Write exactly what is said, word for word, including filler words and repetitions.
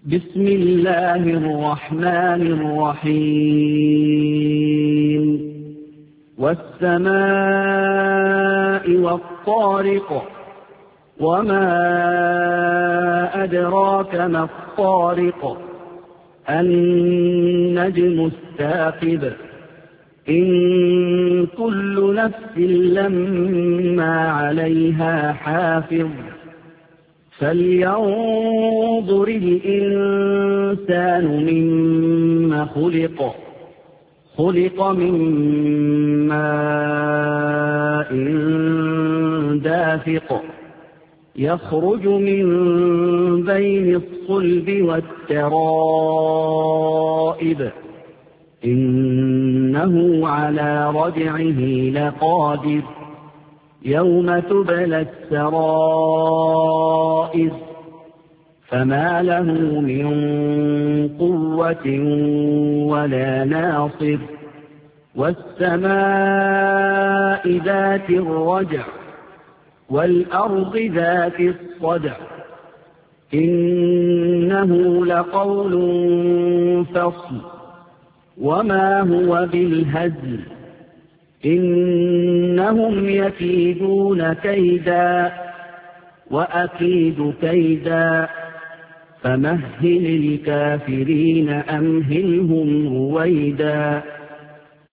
بسم الله الرحمن الرحيم والسماء والطارق وما أدراك ما الطارق النجم الثاقب إن كل نفس لما عليها حافظ فلينظر الإنسان مما خلق خلق من ماء دافق يخرج من بين الصلب والترائب إنه على رجعه لقادر يوم تبلى السرائر فما له من قوة ولا ناصر والسماء ذات الرجع والأرض ذات الصدع إنه لقول فصل وما هو بالهزل إنهم يكيدون كيدا وأكيد كيدا فمهل الكافرين أمهلهم رويدا.